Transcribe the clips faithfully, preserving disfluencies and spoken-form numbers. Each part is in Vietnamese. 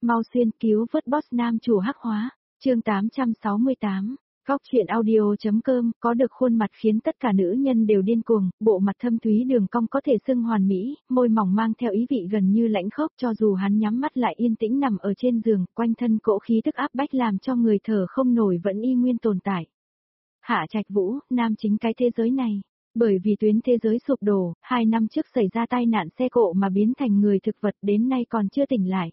Mau xuyên cứu vớt boss nam chủ hắc hóa, chương tám trăm sáu mươi tám. Góc truyện audio.com có được khuôn mặt khiến tất cả nữ nhân đều điên cuồng, bộ mặt thâm thúy đường cong có thể xưng hoàn mỹ, môi mỏng mang theo ý vị gần như lãnh khốc cho dù hắn nhắm mắt lại yên tĩnh nằm ở trên giường, quanh thân cỗ khí tức áp bách làm cho người thở không nổi vẫn y nguyên tồn tại. Hạ Trạch Vũ, nam chính cái thế giới này. Bởi vì tuyến thế giới sụp đổ, hai năm trước xảy ra tai nạn xe cộ mà biến thành người thực vật đến nay còn chưa tỉnh lại.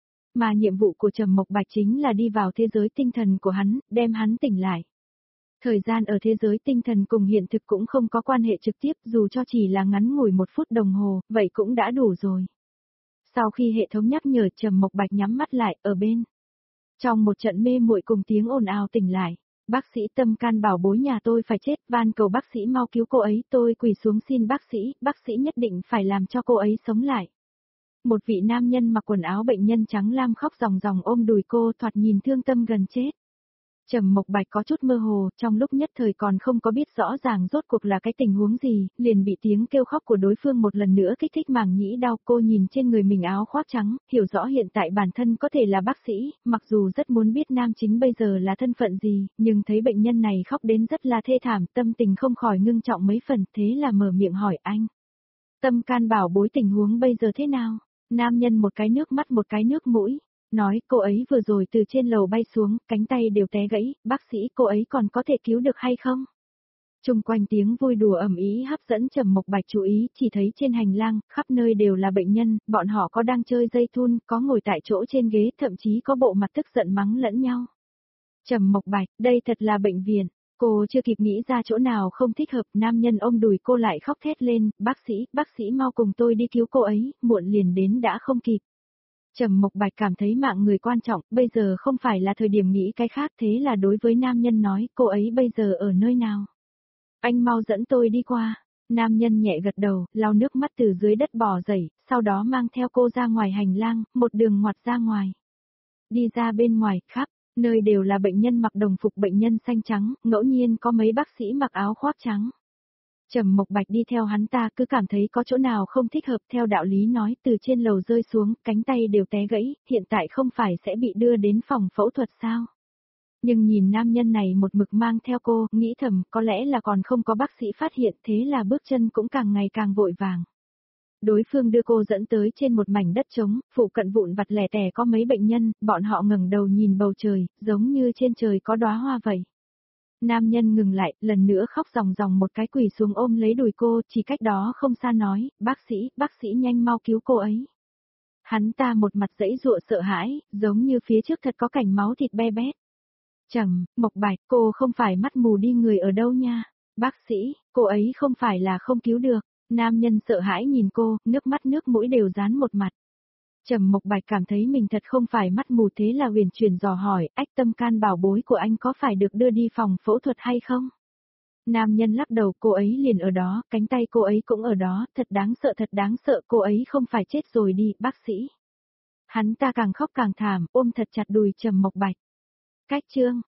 Mà nhiệm vụ của Trầm Mộc Bạch chính là đi vào thế giới tinh thần của hắn, đem hắn tỉnh lại. Thời gian ở thế giới tinh thần cùng hiện thực cũng không có quan hệ trực tiếp dù cho chỉ là ngắn ngủi một phút đồng hồ, vậy cũng đã đủ rồi. Sau khi hệ thống nhắc nhở Trầm Mộc Bạch nhắm mắt lại, ở bên. Trong một trận mê muội cùng tiếng ồn ào tỉnh lại. Bác sĩ Tâm can bảo bối nhà tôi phải chết, van cầu bác sĩ mau cứu cô ấy, tôi quỳ xuống xin bác sĩ, bác sĩ nhất định phải làm cho cô ấy sống lại. Một vị nam nhân mặc quần áo bệnh nhân trắng lam khóc ròng ròng ôm đùi cô thoạt nhìn thương tâm gần chết. Trầm Mộc Bạch có chút mơ hồ, trong lúc nhất thời còn không có biết rõ ràng rốt cuộc là cái tình huống gì, liền bị tiếng kêu khóc của đối phương một lần nữa kích thích màng nhĩ đau. Cô nhìn trên người mình áo khoác trắng, hiểu rõ hiện tại bản thân có thể là bác sĩ, mặc dù rất muốn biết nam chính bây giờ là thân phận gì, nhưng thấy bệnh nhân này khóc đến rất là thê thảm, tâm tình không khỏi ngưng trọng mấy phần, thế là mở miệng hỏi anh. Tâm can bảo bối tình huống bây giờ thế nào? Nam nhân một cái nước mắt một cái nước mũi. Nói cô ấy vừa rồi từ trên lầu bay xuống, cánh tay đều té gãy, bác sĩ cô ấy còn có thể cứu được hay không? Trung quanh tiếng vui đùa ầm ĩ hấp dẫn Trầm Mộc Bạch chú ý, chỉ thấy trên hành lang, khắp nơi đều là bệnh nhân, bọn họ có đang chơi dây thun, có ngồi tại chỗ trên ghế, thậm chí có bộ mặt tức giận mắng lẫn nhau. Trầm Mộc Bạch, đây thật là bệnh viện, cô chưa kịp nghĩ ra chỗ nào không thích hợp, nam nhân ôm đùi cô lại khóc thét lên, bác sĩ, bác sĩ mau cùng tôi đi cứu cô ấy, muộn liền đến đã không kịp. Trầm Mộc Bạch cảm thấy mạng người quan trọng, bây giờ không phải là thời điểm nghĩ cái khác, thế là đối với nam nhân nói, cô ấy bây giờ ở nơi nào? Anh mau dẫn tôi đi qua. Nam nhân nhẹ gật đầu, lau nước mắt từ dưới đất bò dậy, sau đó mang theo cô ra ngoài hành lang, một đường ngoặt ra ngoài. Đi ra bên ngoài, khắp nơi đều là bệnh nhân mặc đồng phục bệnh nhân xanh trắng, ngẫu nhiên có mấy bác sĩ mặc áo khoác trắng. Trầm Mộc Bạch đi theo hắn ta cứ cảm thấy có chỗ nào không thích hợp, theo đạo lý nói từ trên lầu rơi xuống, cánh tay đều té gãy, hiện tại không phải sẽ bị đưa đến phòng phẫu thuật sao? Nhưng nhìn nam nhân này một mực mang theo cô, nghĩ thầm có lẽ là còn không có bác sĩ phát hiện, thế là bước chân cũng càng ngày càng vội vàng. Đối phương đưa cô dẫn tới trên một mảnh đất trống, phụ cận vụn vặt lẻ tẻ có mấy bệnh nhân, bọn họ ngẩng đầu nhìn bầu trời, giống như trên trời có đóa hoa vậy. Nam nhân ngừng lại, lần nữa khóc ròng ròng một cái quỳ xuống ôm lấy đùi cô, chỉ cách đó không xa nói, bác sĩ, bác sĩ nhanh mau cứu cô ấy. Hắn ta một mặt dãy dụa sợ hãi, giống như phía trước thật có cảnh máu thịt be bét. Trầm Mộc Bạch, cô không phải mắt mù đi người ở đâu nha. Bác sĩ, cô ấy không phải là không cứu được. Nam nhân sợ hãi nhìn cô, nước mắt nước mũi đều dán một mặt. Trầm Mộc Bạch cảm thấy mình thật không phải mắt mù, thế là huyền chuyển dò hỏi, ách tâm can bảo bối của anh có phải được đưa đi phòng phẫu thuật hay không? Nam nhân lắc đầu, cô ấy liền ở đó, cánh tay cô ấy cũng ở đó, thật đáng sợ thật đáng sợ, cô ấy không phải chết rồi đi, bác sĩ. Hắn ta càng khóc càng thảm, ôm thật chặt đùi Trầm Mộc Bạch. Cách chương